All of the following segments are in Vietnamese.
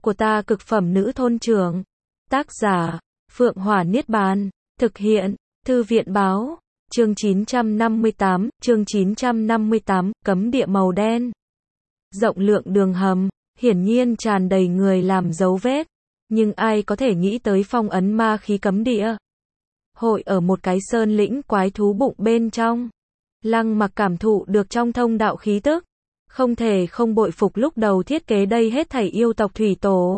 của ta cực phẩm nữ thôn trưởng. Tác giả, Phượng Hỏa Niết Bàn. Thực hiện, Thư viện báo. Chương 958, cấm địa màu đen. Rộng lượng đường hầm, hiển nhiên tràn đầy người làm dấu vết. Nhưng ai có thể nghĩ tới phong ấn ma khí cấm địa? Hội ở một cái sơn lĩnh quái thú bụng bên trong. Lăng Mặc cảm thụ được trong thông đạo khí tức. Không thể không bội phục lúc đầu thiết kế đây hết thảy yêu tộc thủy tổ.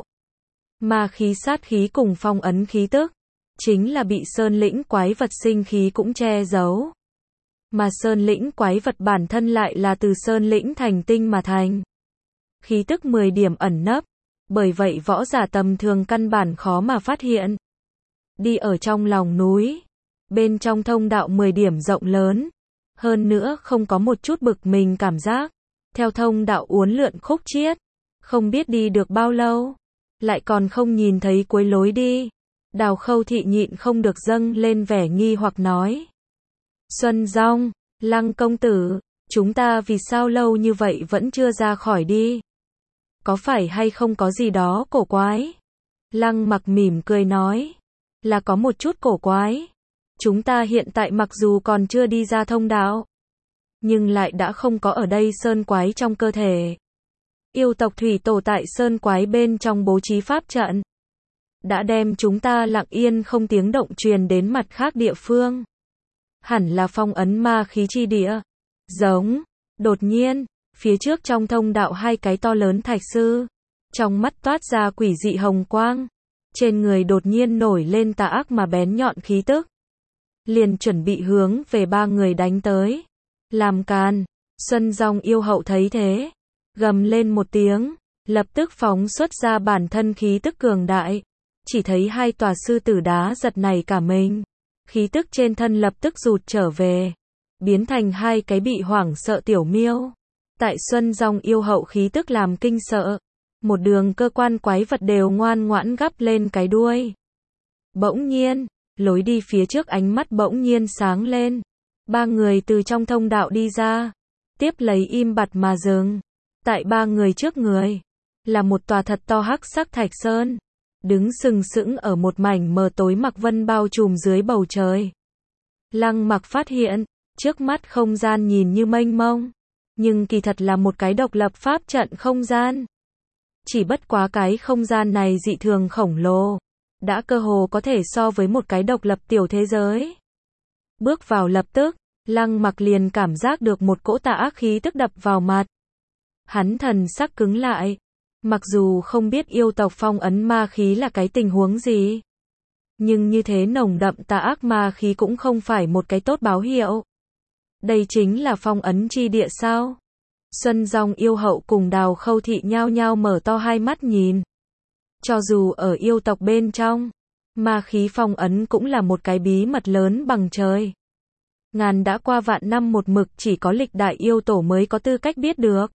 Ma khí sát khí cùng phong ấn khí tức. Chính là bị sơn lĩnh quái vật sinh khí cũng che giấu. Mà sơn lĩnh quái vật bản thân lại là từ sơn lĩnh thành tinh mà thành. Khí tức 10 điểm ẩn nấp. Bởi vậy võ giả tầm thường căn bản khó mà phát hiện. Đi ở trong lòng núi. Bên trong thông đạo 10 điểm rộng lớn. Hơn nữa không có một chút bực mình cảm giác. Theo thông đạo uốn lượn khúc chiết. Không biết đi được bao lâu. Lại còn không nhìn thấy cuối lối đi. Đào Khâu Thị nhịn không được dâng lên vẻ nghi hoặc nói. Xuân Dong, Lăng công tử, chúng ta vì sao lâu như vậy vẫn chưa ra khỏi đi? Có phải hay không có gì đó cổ quái? Lăng Mặc mỉm cười nói. Là có một chút cổ quái. Chúng ta hiện tại mặc dù còn chưa đi ra thông đạo. Nhưng lại đã không có ở đây sơn quái trong cơ thể. Yêu tộc thủy tổ tại sơn quái bên trong bố trí pháp trận. Đã đem chúng ta lặng yên không tiếng động truyền đến mặt khác địa phương. Hẳn là phong ấn ma khí chi địa. Giống. Đột nhiên, phía trước trong thông đạo hai cái to lớn thạch sư. Trong mắt toát ra quỷ dị hồng quang. Trên người đột nhiên nổi lên tà ác mà bén nhọn khí tức. Liền chuẩn bị hướng về ba người đánh tới. Làm càn. Xuân Dong yêu hậu thấy thế. Gầm lên một tiếng. Lập tức phóng xuất ra bản thân khí tức cường đại. Chỉ thấy hai tòa sư tử đá giật nảy cả mình. Khí tức trên thân lập tức rụt trở về. Biến thành hai cái bị hoảng sợ tiểu miêu. Tại Xuân Dong yêu hậu khí tức làm kinh sợ. Một đường cơ quan quái vật đều ngoan ngoãn gắp lên cái đuôi. Bỗng nhiên, lối đi phía trước ánh mắt bỗng nhiên sáng lên. Ba người từ trong thông đạo đi ra. Tiếp lấy im bặt mà dừng. Tại ba người trước người. Là một tòa thật to hắc sắc thạch sơn. Đứng sừng sững ở một mảnh mờ tối mặc vân bao trùm dưới bầu trời. Lăng Mặc phát hiện, trước mắt không gian nhìn như mênh mông. Nhưng kỳ thật là một cái độc lập pháp trận không gian. Chỉ bất quá cái không gian này dị thường khổng lồ. Đã cơ hồ có thể so với một cái độc lập tiểu thế giới. Bước vào lập tức, Lăng Mặc liền cảm giác được một cỗ tà ác khí tức đập vào mặt. Hắn thần sắc cứng lại. Mặc dù không biết yêu tộc phong ấn ma khí là cái tình huống gì. Nhưng như thế nồng đậm tà ác ma khí cũng không phải một cái tốt báo hiệu. Đây chính là phong ấn chi địa sao? Xuân Dong yêu hậu cùng Đào Khâu Thị nhao nhao mở to hai mắt nhìn. Cho dù ở yêu tộc bên trong, ma khí phong ấn cũng là một cái bí mật lớn bằng trời. Ngàn đã qua vạn năm một mực chỉ có lịch đại yêu tổ mới có tư cách biết được.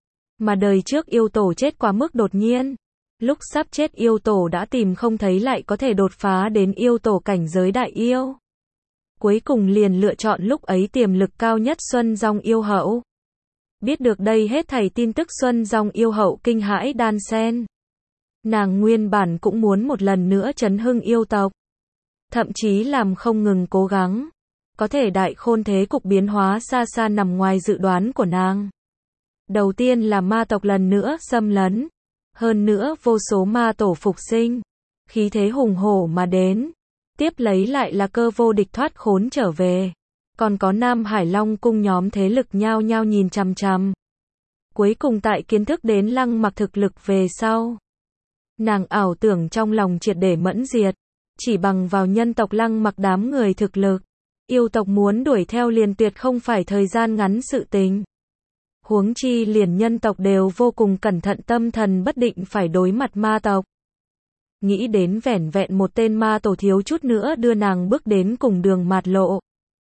Mà đời trước yêu tổ chết quá mức đột nhiên. Lúc sắp chết yêu tổ đã tìm không thấy lại có thể đột phá đến yêu tổ cảnh giới đại yêu. Cuối cùng liền lựa chọn lúc ấy tiềm lực cao nhất Xuân Dong yêu hậu. Biết được đây hết thảy tin tức Xuân Dong yêu hậu kinh hãi đan sen. Nàng nguyên bản cũng muốn một lần nữa chấn hưng yêu tộc. Thậm chí làm không ngừng cố gắng. Có thể đại khôn thế cục biến hóa xa xa nằm ngoài dự đoán của nàng. Đầu tiên là ma tộc lần nữa xâm lấn. Hơn nữa vô số ma tổ phục sinh. Khí thế hùng hổ mà đến. Tiếp lấy lại là cơ vô địch thoát khốn trở về. Còn có Nam Hải Long cung nhóm thế lực nhao nhao nhìn chằm chằm. Cuối cùng tại kiến thức đến Lăng Mặc thực lực về sau. Nàng ảo tưởng trong lòng triệt để mẫn diệt. Chỉ bằng vào nhân tộc Lăng Mặc đám người thực lực. Yêu tộc muốn đuổi theo liền tuyệt không phải thời gian ngắn sự tình. Huống chi liền nhân tộc đều vô cùng cẩn thận tâm thần bất định phải đối mặt ma tộc. Nghĩ đến vẻn vẹn một tên ma tổ thiếu chút nữa đưa nàng bước đến cùng đường mạt lộ.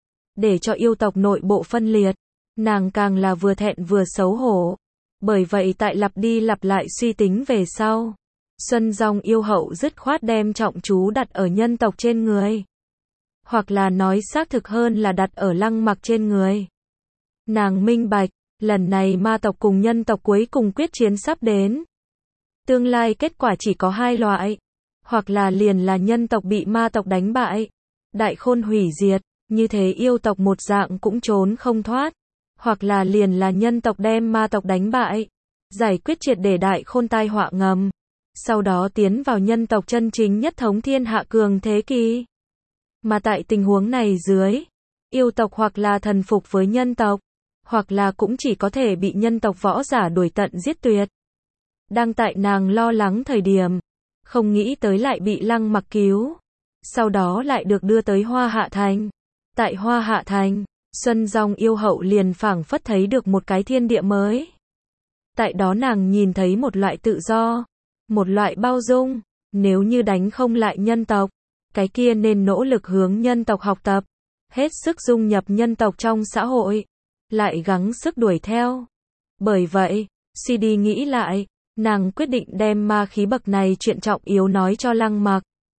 Để cho yêu tộc nội bộ phân liệt. Nàng càng là vừa thẹn vừa xấu hổ. Bởi vậy tại lặp đi lặp lại suy tính về sau. Xuân Dong yêu hậu dứt khoát đem trọng chú đặt ở nhân tộc trên người. Hoặc là nói xác thực hơn là đặt ở Lăng Mặc trên người. Nàng minh bạch. Lần này ma tộc cùng nhân tộc cuối cùng quyết chiến sắp đến. Tương lai kết quả chỉ có hai loại. Hoặc là liền là nhân tộc bị ma tộc đánh bại, đại khôn hủy diệt, như thế yêu tộc một dạng cũng trốn không thoát. Hoặc là liền là nhân tộc đem ma tộc đánh bại, giải quyết triệt để đại khôn tai họa ngầm. Sau đó tiến vào nhân tộc chân chính nhất thống thiên hạ cường thế kỳ. Mà tại tình huống này dưới, yêu tộc hoặc là thần phục với nhân tộc, hoặc là cũng chỉ có thể bị nhân tộc võ giả đuổi tận giết tuyệt. Đang tại nàng lo lắng thời điểm, không nghĩ tới lại bị Lăng Mặc cứu. Sau đó lại được đưa tới Hoa Hạ Thành. Tại Hoa Hạ Thành, Xuân Dòng yêu hậu liền phảng phất thấy được một cái thiên địa mới. Tại đó nàng nhìn thấy một loại tự do, một loại bao dung. Nếu như đánh không lại nhân tộc, cái kia nên nỗ lực hướng nhân tộc học tập, hết sức dung nhập nhân tộc trong xã hội, lại gắng sức đuổi theo. Bởi vậy, suy đi nghĩ lại, nàng quyết định đem ma khí bậc này chuyện trọng yếu nói cho Lăng Mặc.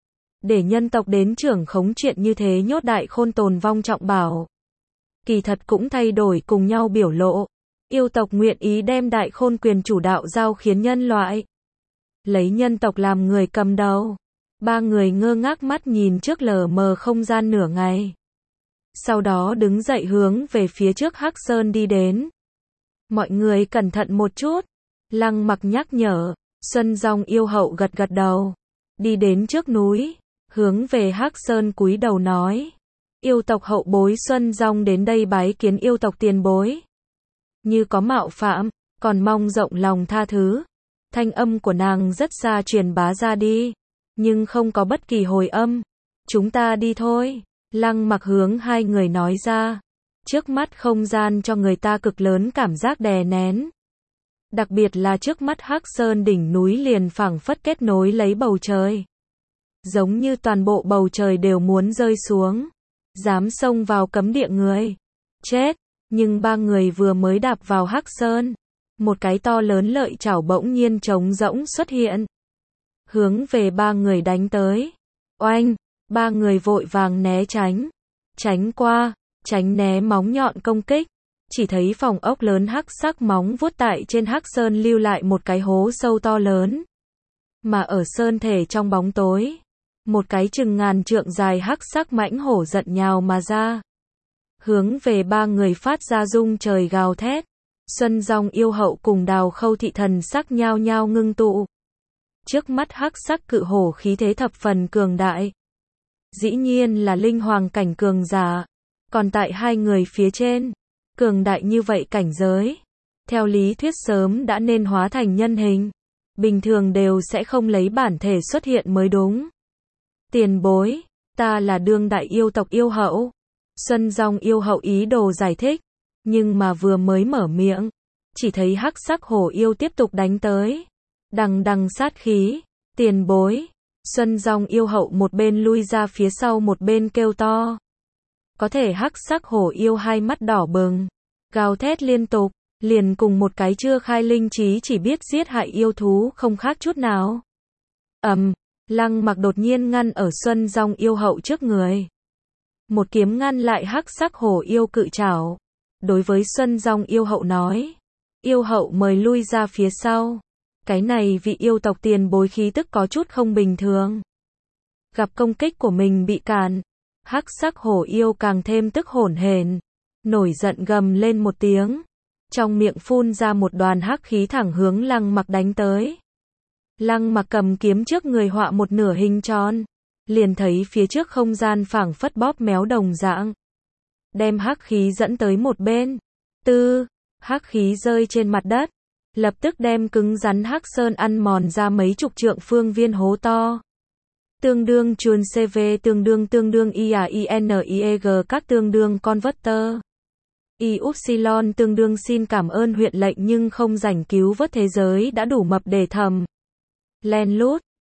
Để nhân tộc đến trưởng khống chuyện như thế nhốt đại khôn tồn vong trọng bảo. Kỳ thật cũng thay đổi cùng nhau biểu lộ. Yêu tộc nguyện ý đem đại khôn quyền chủ đạo giao khiến nhân loại. Lấy nhân tộc làm người cầm đầu. Ba người ngơ ngác mắt nhìn trước lờ mờ không gian nửa ngày. Sau đó đứng dậy hướng về phía trước Hắc Sơn đi đến. Mọi người cẩn thận một chút. Lăng Mặc nhắc nhở. Xuân Dòng yêu hậu gật gật đầu. Đi đến trước núi, hướng về Hắc Sơn cúi đầu nói. Yêu tộc hậu bối Xuân Dòng đến đây bái kiến yêu tộc tiền bối. Như có mạo phạm, còn mong rộng lòng tha thứ. Thanh âm của nàng rất xa truyền bá ra đi, nhưng không có bất kỳ hồi âm. Chúng ta đi thôi. Lăng Mặc hướng hai người nói ra. Trước mắt không gian cho người ta cực lớn cảm giác đè nén. Đặc biệt là trước mắt Hắc Sơn đỉnh núi liền phảng phất kết nối lấy bầu trời. Giống như toàn bộ bầu trời đều muốn rơi xuống. Dám xông vào cấm địa người. Chết. Nhưng ba người vừa mới đạp vào Hắc Sơn. Một cái to lớn lợi chảo bỗng nhiên trống rỗng xuất hiện. Hướng về ba người đánh tới. Oanh. Ba người vội vàng né tránh. Tránh qua. Tránh né móng nhọn công kích. Chỉ thấy phòng ốc lớn hắc sắc móng vuốt tại trên Hắc Sơn lưu lại một cái hố sâu to lớn. Mà ở sơn thể trong bóng tối, một cái chừng ngàn trượng dài hắc sắc mãnh hổ giận nhào mà ra. Hướng về ba người phát ra rung trời gào thét. Xuân Dòng yêu hậu cùng Đào Khâu thị thần sắc nhao nhao ngưng tụ. Trước mắt hắc sắc cự hổ khí thế thập phần cường đại. Dĩ nhiên là linh hoàng cảnh cường giả. Còn tại hai người phía trên, cường đại như vậy cảnh giới, theo lý thuyết sớm đã nên hóa thành nhân hình. Bình thường đều sẽ không lấy bản thể xuất hiện mới đúng. Tiền bối, ta là đương đại yêu tộc yêu hậu. Xuân Dòng yêu hậu ý đồ giải thích, nhưng mà vừa mới mở miệng, chỉ thấy hắc sắc hổ yêu tiếp tục đánh tới. Đằng đằng sát khí. Tiền bối. Xuân Dòng yêu hậu một bên lui ra phía sau một bên kêu to. Có thể hắc sắc hổ yêu hai mắt đỏ bừng, gào thét liên tục, liền cùng một cái chưa khai linh trí chỉ biết giết hại yêu thú không khác chút nào. Lăng Mặc đột nhiên ngăn ở Xuân Dòng yêu hậu trước người. Một kiếm ngăn lại hắc sắc hổ yêu cự trảo. Đối với Xuân Dòng yêu hậu nói. Yêu hậu mời lui ra phía sau. Cái này vị yêu tộc tiền bối khí tức có chút không bình thường. Gặp công kích của mình bị cản, hắc sắc hổ yêu càng thêm tức hổn hển, nổi giận gầm lên một tiếng, trong miệng phun ra một đoàn hắc khí thẳng hướng Lăng Mặc đánh tới. Lăng Mặc cầm kiếm trước người họa một nửa hình tròn, liền thấy phía trước không gian phảng phất bóp méo đồng dạng, đem hắc khí dẫn tới một bên. Hắc khí rơi trên mặt đất, lập tức đem cứng rắn Hắc Sơn ăn mòn ra mấy chục trượng phương viên hố to. Tương đương chuồn CV tương đương IAINIEG các tương đương converter. Ypsilon tương đương xin cảm ơn huyện lệnh nhưng không rảnh cứu vớt thế giới đã đủ mập để thầm. Len lút,